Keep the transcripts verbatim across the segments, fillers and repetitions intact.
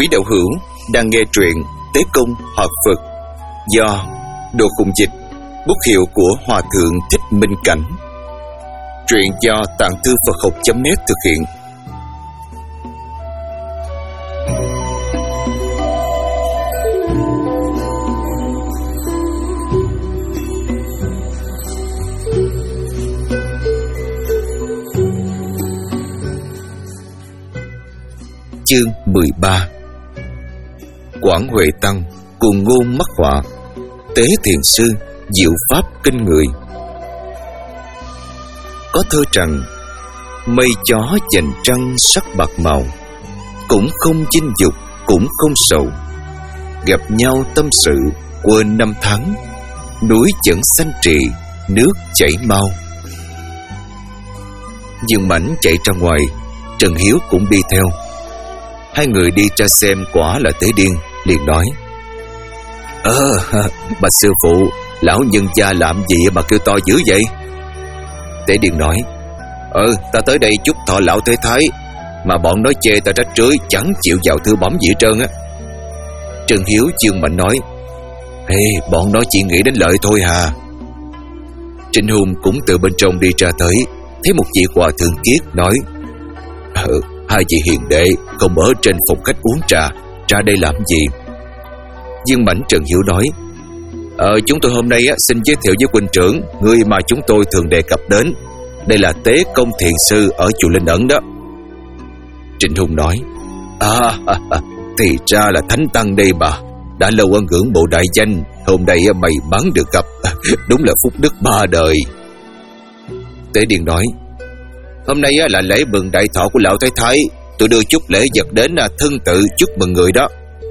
Quý đạo hữu đang nghe truyện Tế Công Hòa Phật do Đồ Khùng Dịch, bút hiệu của Hòa Thượng Thích Minh Cảnh. Truyện do Tạng Thư Phật Học chấm net thực hiện. Chương mười ba. Quảng Huệ Tăng cùng ngôn mắc họa, Tế Thiền Sư diệu pháp kinh người. Có thơ rằng: mây chó chành trăng sắc bạc màu, cũng không chinh dục cũng không sầu. Gặp nhau tâm sự quên năm tháng, núi vẫn xanh trì nước chảy mau. Dương Mãnh chạy ra ngoài, Trần Hiếu cũng đi theo. Hai người đi ra xem quả là Tế Điên, liền nói: Ờ, bà sư phụ, lão nhân gia làm gì mà kêu to dữ vậy? Tế Điên nói: Ừ, ta tới đây chúc thọ lão Thế Thái, mà bọn nó chê ta rách rưới, chẳng chịu vào thư bấm gì hết trơn á. Trần Hiếu Dương Mạnh nói: Ê, bọn nó chỉ nghĩ đến lợi thôi hà. Trịnh Hùng cũng từ bên trong đi ra tới, thấy một vị hòa thượng kiết nói: Ừ, hai vị hiền đệ không ở trên phòng khách uống trà, ra đây làm gì? Dương Mãnh Trần Hiếu nói: Ờ, chúng tôi hôm nay á, xin giới thiệu với huynh trưởng người mà chúng tôi thường đề cập đến. Đây là Tế Công Thiền Sư ở chùa Linh Ẩn đó. Trịnh Hùng nói: À, à, à thì ra là Thánh Tăng đây bà. Đã lâu ân ngưỡng bộ đại danh, hôm nay mày bắn được gặp, đúng là phúc đức ba đời. Tế Điền nói: Hôm nay là lễ mừng đại thọ của lão Thái Thái, tôi đưa chút lễ vật đến thân tự chúc mừng người đó.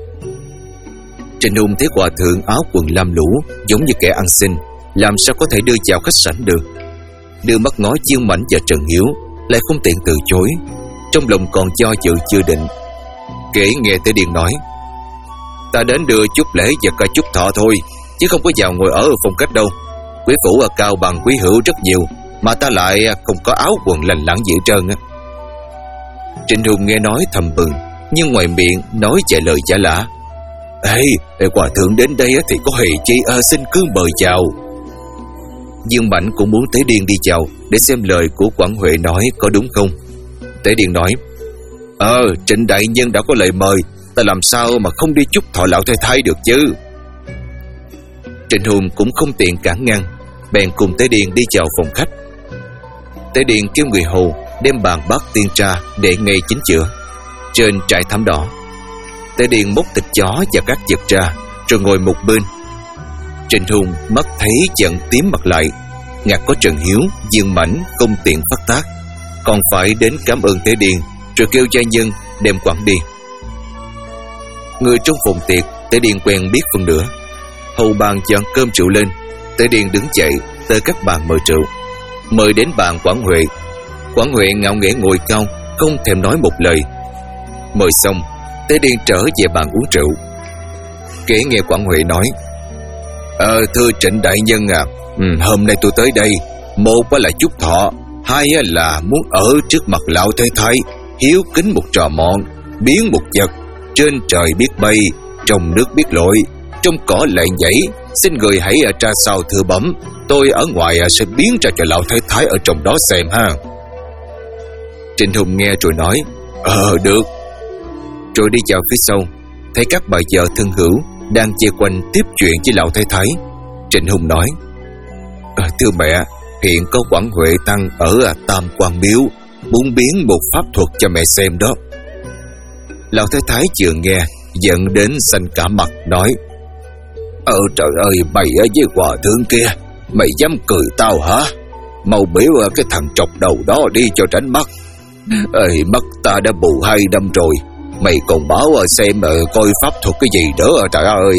Trịnh Hùng thấy hòa thượng áo quần lam lũ, giống như kẻ ăn xin, làm sao có thể đưa vào khách sạn được. Đưa mắt ngó Dương Mãnh và Trần Hiếu, lại không tiện từ chối, trong lòng còn do dự chưa định. Kể nghe Tế Điền nói: Ta đến đưa chút lễ vật cả chúc thọ thôi, chứ không có vào ngồi ở phòng khách đâu. Quý phủ ở cao bằng quý hữu rất nhiều, mà ta lại không có áo quần lành lặn gì hết trơn á. Trịnh Hùng nghe nói thầm bừng, nhưng ngoài miệng nói chạy lời chả lạ: Ê, hòa thượng đến đây thì có hề chi, à, xin cứ mời chào. Dương Mãnh cũng muốn Tế Điền đi chào, để xem lời của Quảng Huệ nói có đúng không. Tế Điền nói: Ờ, Trịnh đại nhân đã có lời mời, ta làm sao mà không đi chúc thọ lão Thái Thái được chứ. Trịnh Hùng cũng không tiện cản ngăn, bèn cùng Tế Điền đi chào phòng khách. Tế Điền kêu người hầu đem bàn bát tiên trà để ngay chính giữa trên trải thảm đỏ. Tế Điền múc thịt chó và các vật ra, rồi ngồi một bên. Trịnh Hùng mắt thấy giận tím mặt lại, ngạc có Trần Hiếu, Dương Mãnh không tiện phát tác, còn phải đến cảm ơn Tế Điền, rồi kêu gia nhân đem quản đi. Người trong phòng tiệc Tế Điền quen biết phân nửa. Hầu bàn dọn cơm rượu lên, Tế Điền đứng dậy tới các bàn mời rượu, mời đến bàn Quảng Huệ. Quảng Huệ ngạo nghễ ngồi cao, không thèm nói một lời. Mời xong, Tế Điền trở về bàn uống rượu. Kể nghe Quảng Huệ nói: Ờ, thưa Trịnh đại nhân à, ừ, hôm nay tôi tới đây, một là chúc thọ, hai là muốn ở trước mặt lão Thái Thái, hiếu kính một trò mọn, biến một vật. Trên trời biết bay, trong nước biết lội, trong cỏ lại nhảy. Xin người hãy tra sao thưa bấm, tôi ở ngoài sẽ biến ra cho lão Thái Thái ở trong đó xem ha. Trịnh Hùng nghe rồi nói: Ờ, được. Rồi đi vào phía sau, thấy các bà vợ thân hữu đang chia quanh tiếp chuyện với lão Thái Thái. Trịnh Hùng nói: à, Thưa mẹ, hiện có Quảng Huệ Tăng ở Tam Quan Miếu, muốn biến một pháp thuật cho mẹ xem đó. Lão Thái Thái vừa nghe, giận đến xanh cả mặt, nói: Ờ trời ơi, mày với hòa thượng kia, mày dám cười tao hả? Mau biểu cái thằng trọc đầu đó đi cho tránh mắt. Ê, mắt ta đã bù hai năm rồi, mày còn báo xem coi pháp thuật cái gì nữa à, trời ơi.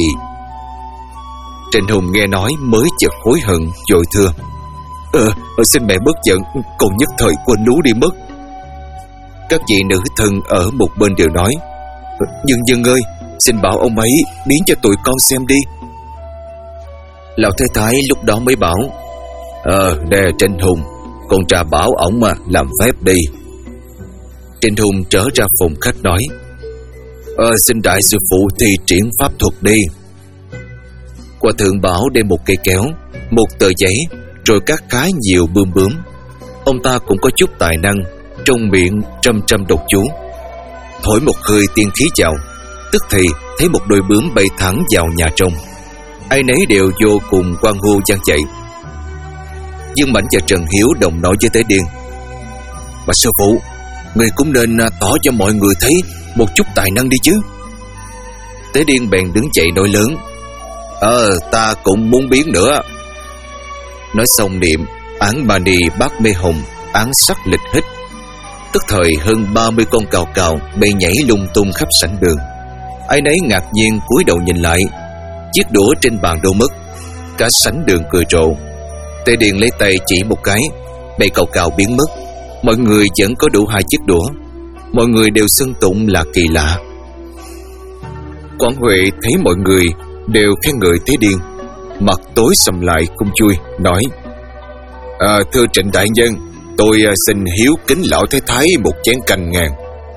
Trịnh Hùng nghe nói mới chợt hối hận, vội thưa: Ờ, xin mẹ bớt giận, con nhất thời quên lú đi mất. Các vị nữ thân ở một bên đều nói: Dương Dương ơi, xin bảo ông ấy biến cho tụi con xem đi. Lão Thái Thái lúc đó mới bảo: Ờ, nè Trịnh Hùng, con trà bảo ổng mà làm phép đi. Trịnh Hùng trở ra phòng khách nói: Ờ, xin đại sư phụ thi triển pháp thuật đi. Hòa thượng bảo đem một cây kéo, một tờ giấy, rồi cắt khá nhiều bươm bướm. Ông ta cũng có chút tài năng, trong miệng trăm trăm độc chú. Thổi một hơi tiên khí vào, tức thì thấy một đôi bướm bay thẳng vào nhà trong. Ai nấy đều vô cùng hoan hô gian chạy. Dương Mãnh và Trần Hiếu đồng nói với Tế Điên: Mà sư phụ, người cũng nên tỏ cho mọi người thấy một chút tài năng đi chứ. Tế Điên bèn đứng dậy nói lớn: Ờ, ta cũng muốn biến nữa. Nói xong niệm án mani bát mê hồng, án sắc lịch hít. Tức thời hơn ba mươi con cào cào bay nhảy lung tung khắp sảnh đường. Ai nấy ngạc nhiên cúi đầu nhìn lại, chiếc đũa trên bàn đâu mất. Cả sảnh đường cười rộ. Tề Điền lấy tay chỉ một cái, bầy cào cào biến mất. Mọi người vẫn có đủ hai chiếc đũa. Mọi người đều xưng tụng là kỳ lạ. Quảng Huệ thấy mọi người đều khen ngợi Tế Điên, mặt tối sầm lại không chui, nói: à, Thưa Trịnh đại nhân, tôi xin hiếu kính lão thái thái một chén canh ngàn.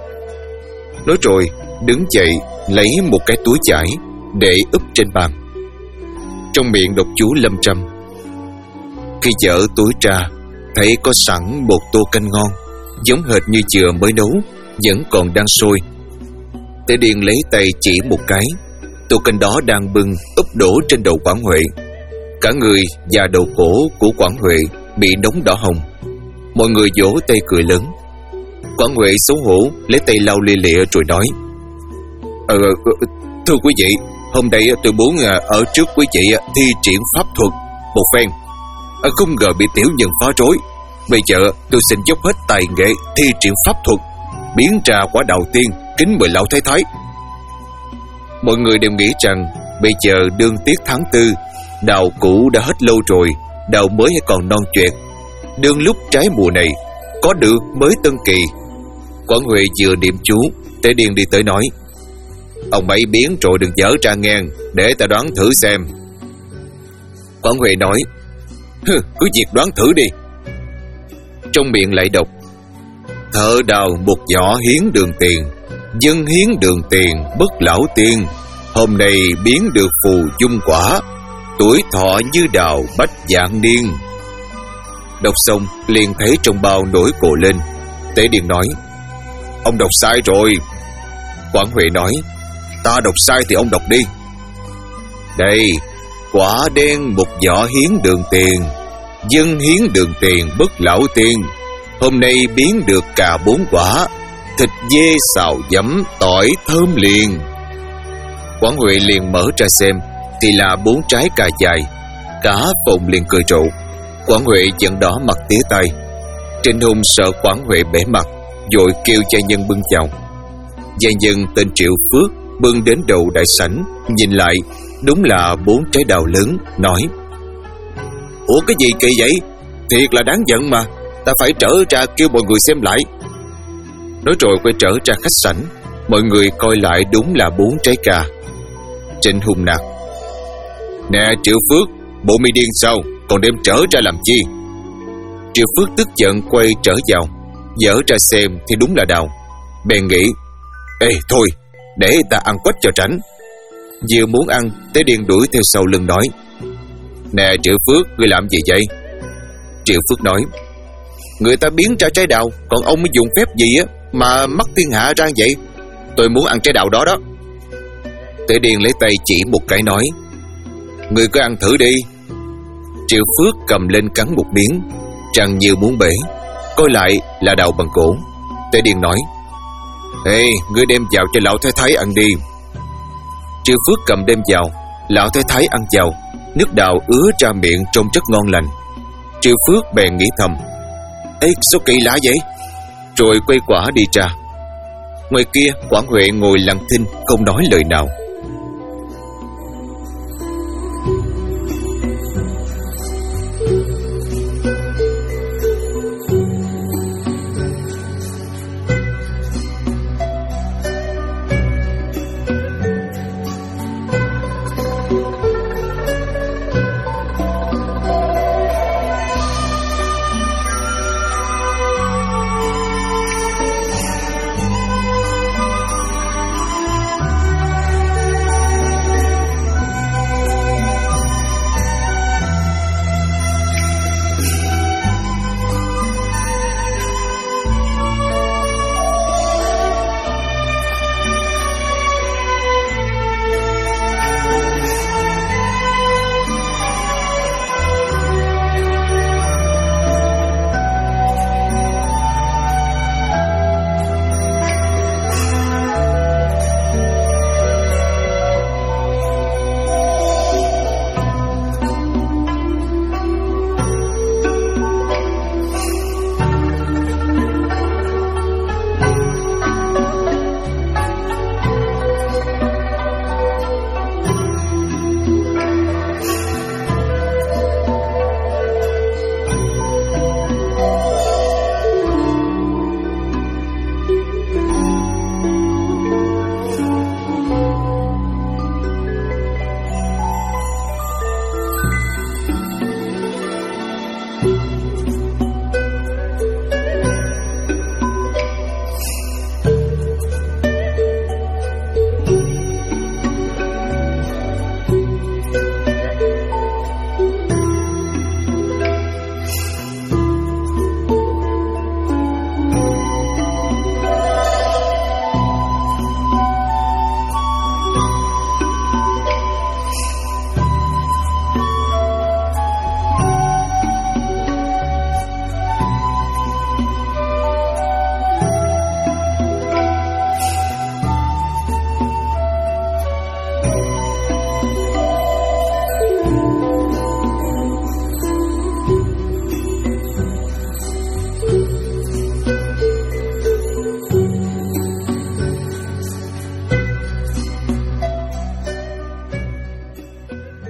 Nói rồi đứng dậy lấy một cái túi chải để úp trên bàn, trong miệng đọc chú lâm trăm. Khi dở túi ra, thấy có sẵn một tô canh ngon, giống hệt như vừa mới nấu, vẫn còn đang sôi. Tế Điền lấy tay chỉ một cái, tô canh đó đang bưng úp đổ trên đầu Quảng Huệ. Cả người và đầu cổ của Quảng Huệ bị nóng đỏ hồng. Mọi người vỗ tay cười lớn. Quảng Huệ xấu hổ lấy tay lau lia lịa rồi nói: Ờ, thưa quý vị, hôm nay tôi muốn ở trước quý vị thi triển pháp thuật một phen, không ngờ bị tiểu nhân phá rối. Bây giờ tôi xin dốc hết tài nghệ thi triển pháp thuật, biến ra quả đào tiên kính mời lão thái thái. Mọi người đều nghĩ rằng bây giờ đương tiết tháng tư, đào cũ đã hết lâu rồi, đào mới hay còn non choẹt. Đương lúc trái mùa này, có được mới tân kỳ. Quảng Huệ vừa niệm chú, Tế Điền đi tới nói: Ông bảy biến rồi đừng dở ra ngang, để ta đoán thử xem. Quảng Huệ nói: Hừ, cứ việc đoán thử đi. Trong miệng lại đọc: Thợ đào một giỏ hiến đường tiền, dân hiến đường tiền bất lão tiên. Hôm nay biến được phù dung quả, tuổi thọ như đào bách vạn niên. Đọc xong liền thấy trong bao nổi cổ lên. Tế Điền nói: Ông đọc sai rồi. Quảng Huệ nói: Ta đọc sai thì ông đọc đi. Đây, quả đen một giỏ hiến đường tiền, dân hiến đường tiền bất lão tiên. Hôm nay biến được cà bốn quả, thịt dê xào giấm tỏi thơm liền. Quảng Huệ liền mở ra xem, thì là bốn trái cà dài. Cả phòng liền cười rộ. Quảng Huệ giận đỏ mặt tía tay. Trịnh Hùng sợ Quảng Huệ bể mặt, vội kêu gia nhân bưng vào. Gia nhân tên Triệu Phước bưng đến đầu đại sảnh, nhìn lại đúng là bốn trái đào lớn, nói: Ủa cái gì kỳ vậy? Thiệt là đáng giận mà, ta phải trở ra kêu mọi người xem lại. Nói rồi quay trở ra khách sảnh. Mọi người coi lại đúng là bốn trái cà. Trịnh Hùng nạt: Nè Triệu Phước, bộ mi điên sao, còn đem trở ra làm chi? Triệu Phước tức giận quay trở vào, dở ra xem thì đúng là đào. Bèn nghĩ: Ê thôi, để ta ăn quách cho tránh. Vừa muốn ăn, Tế Điền đuổi theo sau lưng nói: Nè Triệu Phước, ngươi làm gì vậy? Triệu Phước nói: Người ta biến ra trái đào, còn ông mới dùng phép gì á mà mắc thiên hạ ra vậy? Tôi muốn ăn trái đào đó đó. Tế Điền lấy tay chỉ một cái nói: Người cứ ăn thử đi. Triệu Phước cầm lên cắn một miếng, răng như muốn bể. Coi lại là đào bằng cổ. Tế Điền nói: Ê, ngươi đem vào cho lão thái thái ăn đi. Triệu Phước cầm đem vào. Lão thái thái ăn vào, nước đào ứa ra miệng trông rất ngon lành. Triệu Phước bèn nghĩ thầm: Ê, sao kỳ lạ vậy? Rồi quay quả đi ra. Ngoài kia Quảng Huệ ngồi lặng thinh, không nói lời nào.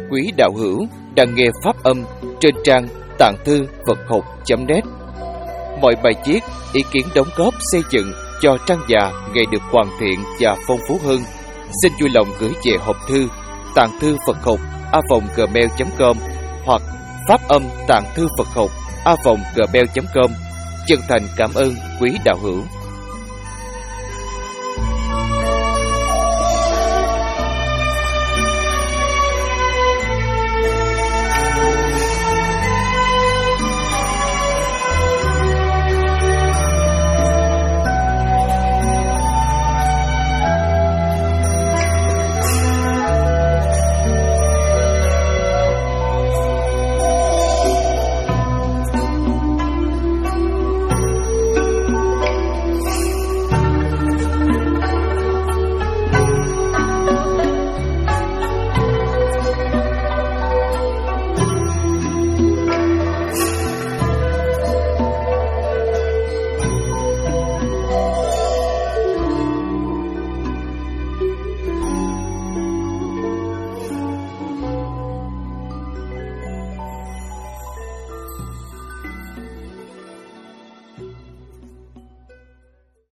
quý đạo hữu đang nghe pháp âm trên trang tạng thư Phật học chấm net. Mọi bài viết, ý kiến đóng góp xây dựng cho trang già ngày được hoàn thiện và phong phú hơn, xin vui lòng gửi về hộp thư tạng thư Phật học a vòng gmail chấm com hoặc pháp âm tạng thư Phật học a vòng gmail chấm com. Chân thành cảm ơn quý đạo hữu.